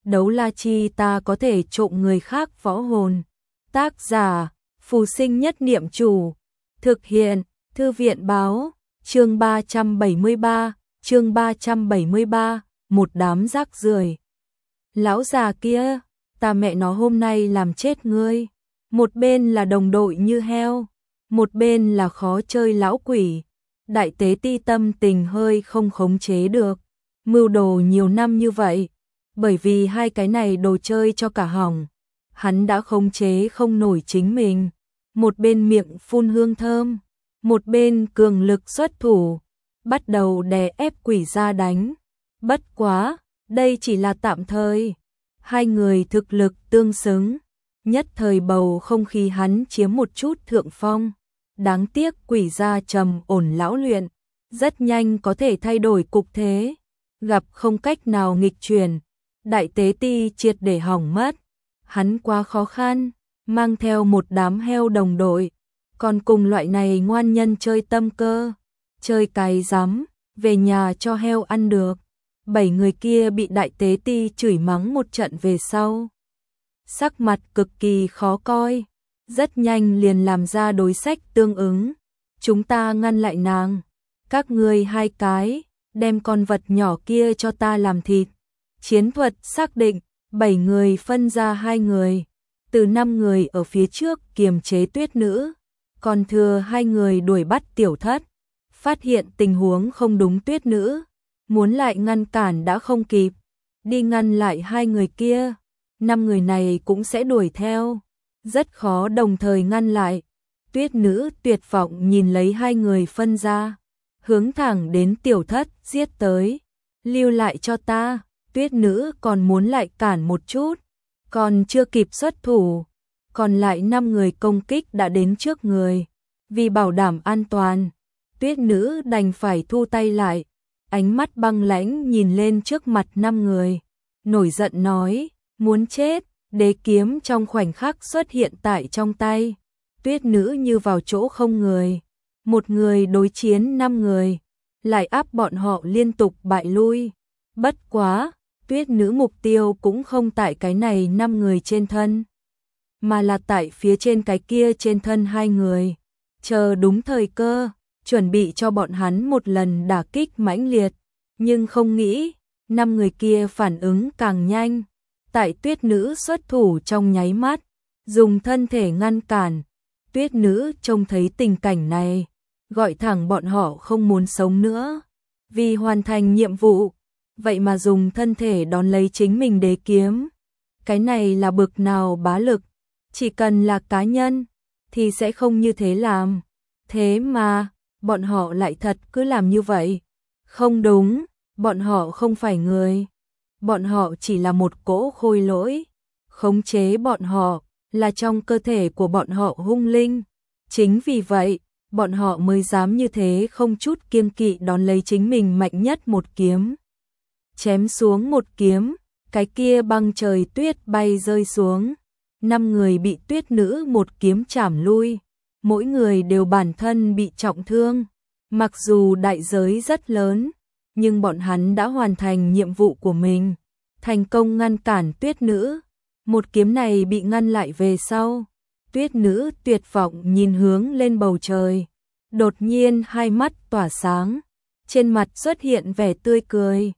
đấu la chi ta có thể trộm người khác võ hồn. Tác giả, Phù Sinh Nhất Niệm Chủ. Thực hiện, Thư viện báo, chương 373, một đám rác rưởi. Lão già kia, ta mẹ nó hôm nay làm chết ngươi. Một bên là đồng đội như heo, một bên là khó chơi lão quỷ. Đại tế ti tâm tình hơi không khống chế được. Mưu đồ nhiều năm như vậy, bởi vì hai cái này đồ chơi cho cả hỏng. Hắn đã khống chế không nổi chính mình. Một bên miệng phun hương thơm, một bên cường lực xuất thủ, bắt đầu đè ép quỷ ra đánh. Bất quá, đây chỉ là tạm thời. Hai người thực lực tương xứng, nhất thời bầu không khí hắn chiếm một chút thượng phong. Đáng tiếc quỷ gia trầm ổn lão luyện, rất nhanh có thể thay đổi cục thế. Gặp không cách nào nghịch chuyển, đại tế ti triệt để hỏng mất. Hắn quá khó khăn, mang theo một đám heo đồng đội, còn cùng loại này ngoan nhân chơi tâm cơ, chơi cái rắm, về nhà cho heo ăn được. 7 người kia bị đại tế ti chửi mắng một trận về sau, sắc mặt cực kỳ khó coi, rất nhanh liền làm ra đối sách tương ứng. Chúng ta ngăn lại nàng, các ngươi hai cái, đem con vật nhỏ kia cho ta làm thịt. Chiến thuật xác định, 7 người phân ra 2 người, từ 5 người ở phía trước kiềm chế tuyết nữ, còn thừa 2 người đuổi bắt tiểu thất. Phát hiện tình huống không đúng, tuyết nữ muốn lại ngăn cản đã không kịp, đi ngăn lại 2 người kia, 5 người này cũng sẽ đuổi theo, rất khó đồng thời ngăn lại. Tuyết nữ tuyệt vọng nhìn lấy 2 người phân ra, hướng thẳng đến tiểu thất giết tới. Lưu lại cho ta. Tuyết nữ còn muốn lại cản một chút, còn chưa kịp xuất thủ, còn lại 5 người công kích đã đến trước người. Vì bảo đảm an toàn, tuyết nữ đành phải thu tay lại, ánh mắt băng lãnh nhìn lên trước mặt 5 người, nổi giận nói, muốn chết. Đế kiếm trong khoảnh khắc xuất hiện tại trong tay, tuyết nữ như vào chỗ không người, một người đối chiến 5 người, lại áp bọn họ liên tục bại lui. Bất quá, tuyết nữ mục tiêu cũng không tại cái này 5 người trên thân, mà là tại phía trên cái kia trên thân 2 người, chờ đúng thời cơ, chuẩn bị cho bọn hắn một lần đả kích mãnh liệt, nhưng không nghĩ, 5 người kia phản ứng càng nhanh. Tại tuyết nữ xuất thủ trong nháy mắt, dùng thân thể ngăn cản. Tuyết nữ trông thấy tình cảnh này, gọi thẳng bọn họ không muốn sống nữa. Vì hoàn thành nhiệm vụ, vậy mà dùng thân thể đón lấy chính mình đế kiếm. Cái này là bực nào bá lực, chỉ cần là cá nhân, thì sẽ không như thế làm. Thế mà, bọn họ lại thật cứ làm như vậy. Không đúng, bọn họ không phải người. Bọn họ chỉ là một cỗ khôi lỗi, khống chế bọn họ là trong cơ thể của bọn họ hung linh. Chính vì vậy, bọn họ mới dám như thế không chút kiêng kỵ đón lấy chính mình mạnh nhất một kiếm. Chém xuống một kiếm, cái kia băng trời tuyết bay rơi xuống. 5 người bị tuyết nữ một kiếm chảm lui, mỗi người đều bản thân bị trọng thương. Mặc dù đại giới rất lớn, nhưng bọn hắn đã hoàn thành nhiệm vụ của mình, thành công ngăn cản tuyết nữ. Một kiếm này bị ngăn lại về sau, tuyết nữ tuyệt vọng nhìn hướng lên bầu trời, đột nhiên hai mắt tỏa sáng, trên mặt xuất hiện vẻ tươi cười.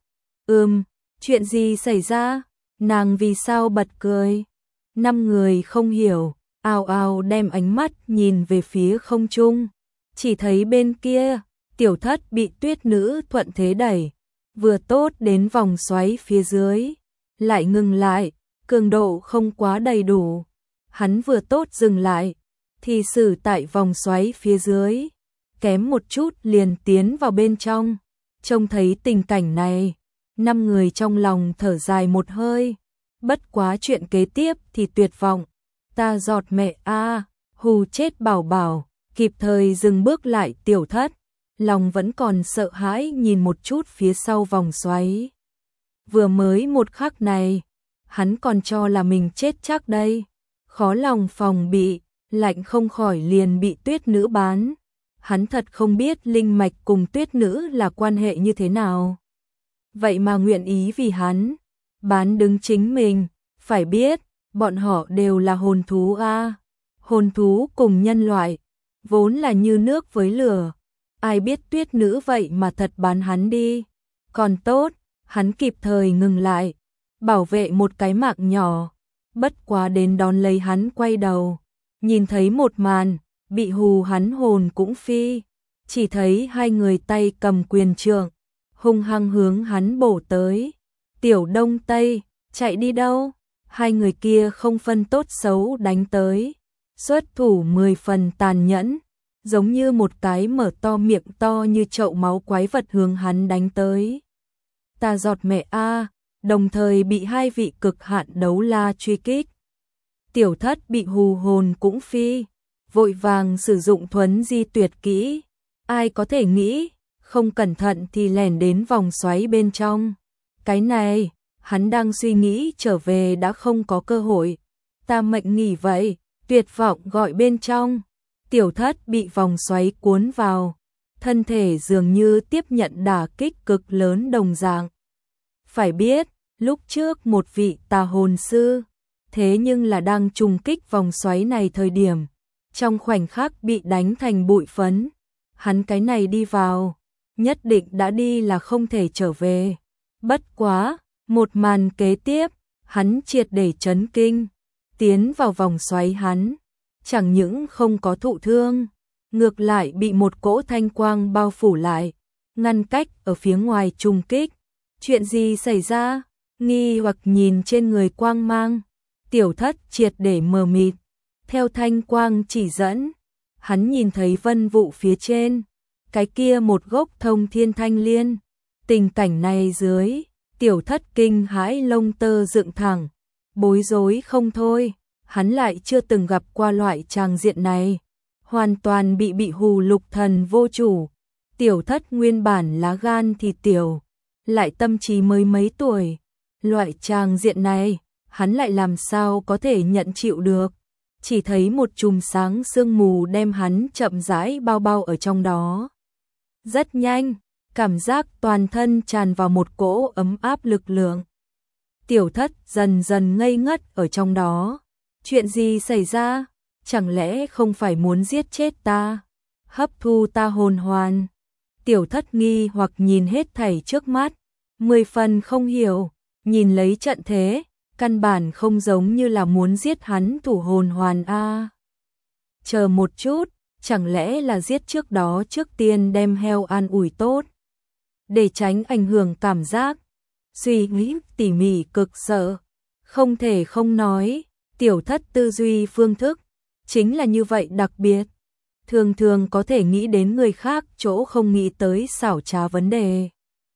Chuyện gì xảy ra? Nàng vì sao bật cười? 5 người không hiểu, ào ào đem ánh mắt nhìn về phía không trung, chỉ thấy bên kia, tiểu thất bị tuyết nữ thuận thế đẩy, vừa tốt đến vòng xoáy phía dưới, lại ngừng lại, cường độ không quá đầy đủ. Hắn vừa tốt dừng lại, thì xử tại vòng xoáy phía dưới, kém một chút liền tiến vào bên trong. Trông thấy tình cảnh này, 5 người trong lòng thở dài một hơi, bất quá chuyện kế tiếp thì tuyệt vọng. Ta giọt mẹ a, hù chết bảo bảo, kịp thời dừng bước lại tiểu thất, lòng vẫn còn sợ hãi nhìn một chút phía sau vòng xoáy. Vừa mới một khắc này, hắn còn cho là mình chết chắc đây, khó lòng phòng bị, lạnh không khỏi liền bị tuyết nữ bán. Hắn thật không biết linh mạch cùng tuyết nữ là quan hệ như thế nào, vậy mà nguyện ý vì hắn bán đứng chính mình, phải biết, bọn họ đều là hồn thú a. Hồn thú cùng nhân loại, vốn là như nước với lửa, ai biết Tuyết nữ vậy mà thật bán hắn đi. Còn tốt, hắn kịp thời ngừng lại, bảo vệ một cái mạng nhỏ, bất quá đến đón lấy hắn quay đầu, nhìn thấy một màn, bị hù hắn hồn cũng phi, chỉ thấy hai người tay cầm quyền trượng, hung hăng hướng hắn bổ tới. Tiểu Đông Tây, chạy đi đâu? Hai người kia không phân tốt xấu đánh tới, xuất thủ 10 phần tàn nhẫn, giống như một cái mở to miệng to như chậu máu quái vật hướng hắn đánh tới. Ta giọt mẹ a, đồng thời bị hai vị cực hạn đấu la truy kích. Tiểu Thất bị hù hồn cũng phi, vội vàng sử dụng thuấn di tuyệt kỹ. Ai có thể nghĩ, không cẩn thận thì lẻn đến vòng xoáy bên trong. Cái này, hắn đang suy nghĩ trở về đã không có cơ hội. Ta mệnh nghỉ vậy, tuyệt vọng gọi bên trong. Tiểu Thất bị vòng xoáy cuốn vào, thân thể dường như tiếp nhận đả kích cực lớn đồng dạng. Phải biết, lúc trước một vị tà hồn sư, thế nhưng là đang trùng kích vòng xoáy này thời điểm, trong khoảnh khắc bị đánh thành bụi phấn. Hắn cái này đi vào, nhất định đã đi là không thể trở về. Bất quá, một màn kế tiếp, hắn triệt để chấn kinh, tiến vào vòng xoáy hắn, chẳng những không có thụ thương, ngược lại bị một cỗ thanh quang bao phủ lại, ngăn cách ở phía ngoài trùng kích. Chuyện gì xảy ra? Nghi hoặc nhìn trên người quang mang, Tiểu Thất triệt để mờ mịt, theo thanh quang chỉ dẫn, hắn nhìn thấy vân vụ phía trên, cái kia một gốc thông thiên thanh liên. Tình cảnh này dưới, Tiểu Thất kinh hãi lông tơ dựng thẳng, bối rối không thôi, hắn lại chưa từng gặp qua loại tràng diện này, hoàn toàn bị hù lục thần vô chủ. Tiểu Thất nguyên bản lá gan thì tiểu, lại tâm trí mới mấy tuổi, loại tràng diện này, hắn lại làm sao có thể nhận chịu được. Chỉ thấy một chùm sáng sương mù đem hắn chậm rãi bao bao ở trong đó. Rất nhanh, cảm giác toàn thân tràn vào một cỗ ấm áp lực lượng. Tiểu Thất dần dần ngây ngất ở trong đó. Chuyện gì xảy ra? Chẳng lẽ không phải muốn giết chết ta? Hấp thu ta hồn hoàn? Tiểu Thất nghi hoặc nhìn hết thảy trước mắt, 10 phần không hiểu, nhìn lấy trận thế, căn bản không giống như là muốn giết hắn thủ hồn hoàn a. Chờ một chút, chẳng lẽ là giết trước đó trước tiên đem heo an ủi tốt, để tránh ảnh hưởng cảm giác. Suy nghĩ tỉ mỉ cực sợ, không thể không nói, Tiểu Thất tư duy phương thức chính là như vậy đặc biệt, thường thường có thể nghĩ đến người khác chỗ không nghĩ tới xảo trá vấn đề.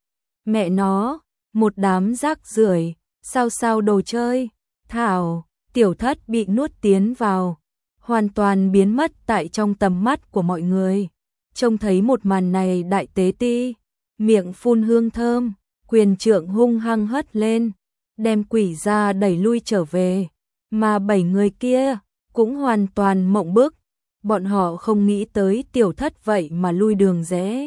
Mẹ nó, một đám rác rưởi, sao đồ chơi, thảo. Tiểu Thất bị nuốt tiến vào, hoàn toàn biến mất tại trong tầm mắt của mọi người. Trông thấy một màn này, Đại Tế Ti miệng phun hương thơm, quyền trượng hung hăng hất lên, đem quỷ ra đẩy lui trở về, mà 7 người kia cũng hoàn toàn mộng bức, bọn họ không nghĩ tới Tiểu Thất vậy mà lui đường rẽ,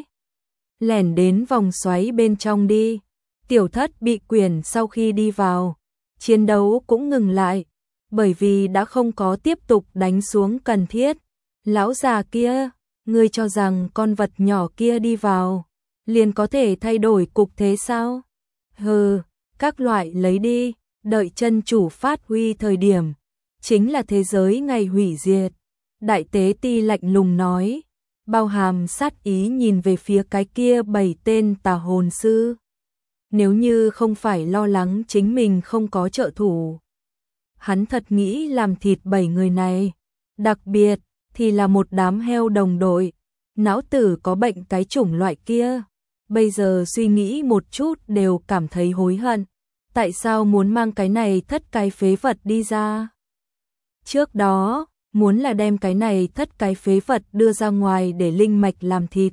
lẻn đến vòng xoáy bên trong đi. Tiểu Thất bị quyền sau khi đi vào, chiến đấu cũng ngừng lại, bởi vì đã không có tiếp tục đánh xuống cần thiết. Lão già kia, ngươi cho rằng con vật nhỏ kia đi vào liền có thể thay đổi cục thế sao? Hừ, các loại lấy đi, đợi chân chủ phát huy thời điểm, chính là thế giới ngày hủy diệt. Đại Tế Ti lạnh lùng nói, bao hàm sát ý nhìn về phía cái kia 7 tên tà hồn sư. Nếu như không phải lo lắng chính mình không có trợ thủ, hắn thật nghĩ làm thịt 7 người này, đặc biệt thì là một đám heo đồng đội, não tử có bệnh cái chủng loại kia. Bây giờ suy nghĩ một chút đều cảm thấy hối hận, tại sao muốn mang cái này thất cái phế vật đi ra? Trước đó, muốn là đem cái này thất cái phế vật đưa ra ngoài để linh mạch làm thịt,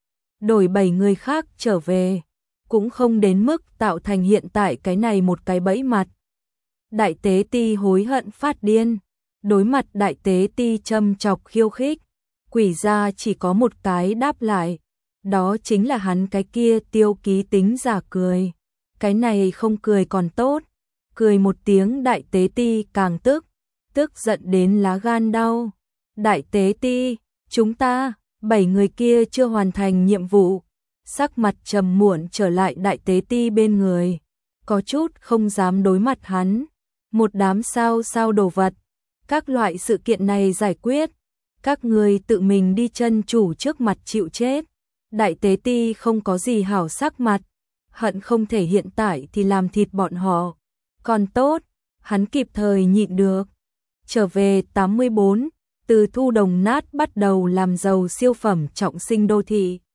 đổi 7 người khác trở về, cũng không đến mức tạo thành hiện tại cái này một cái bẫy mặt. Đại Tế Ti hối hận phát điên, đối mặt Đại Tế Ti châm chọc khiêu khích, quỷ gia chỉ có một cái đáp lại, đó chính là hắn cái kia tiêu ký tính giả cười. Cái này không cười còn tốt, cười một tiếng. Đại tế ti càng tức giận đến lá gan đau. Đại tế ti, chúng ta, 7 người kia chưa hoàn thành nhiệm vụ. Sắc mặt trầm muộn trở lại đại tế ti bên người, có chút không dám đối mặt hắn. Một đám sao đồ vật, các loại sự kiện này giải quyết, các người tự mình đi chân chủ trước mặt chịu chết. Đại tế ti không có gì hảo sắc mặt, hận không thể hiện tại thì làm thịt bọn họ. Còn tốt, hắn kịp thời nhịn được. Trở về 84, từ thu đồng nát bắt đầu làm giàu siêu phẩm trọng sinh đô thị.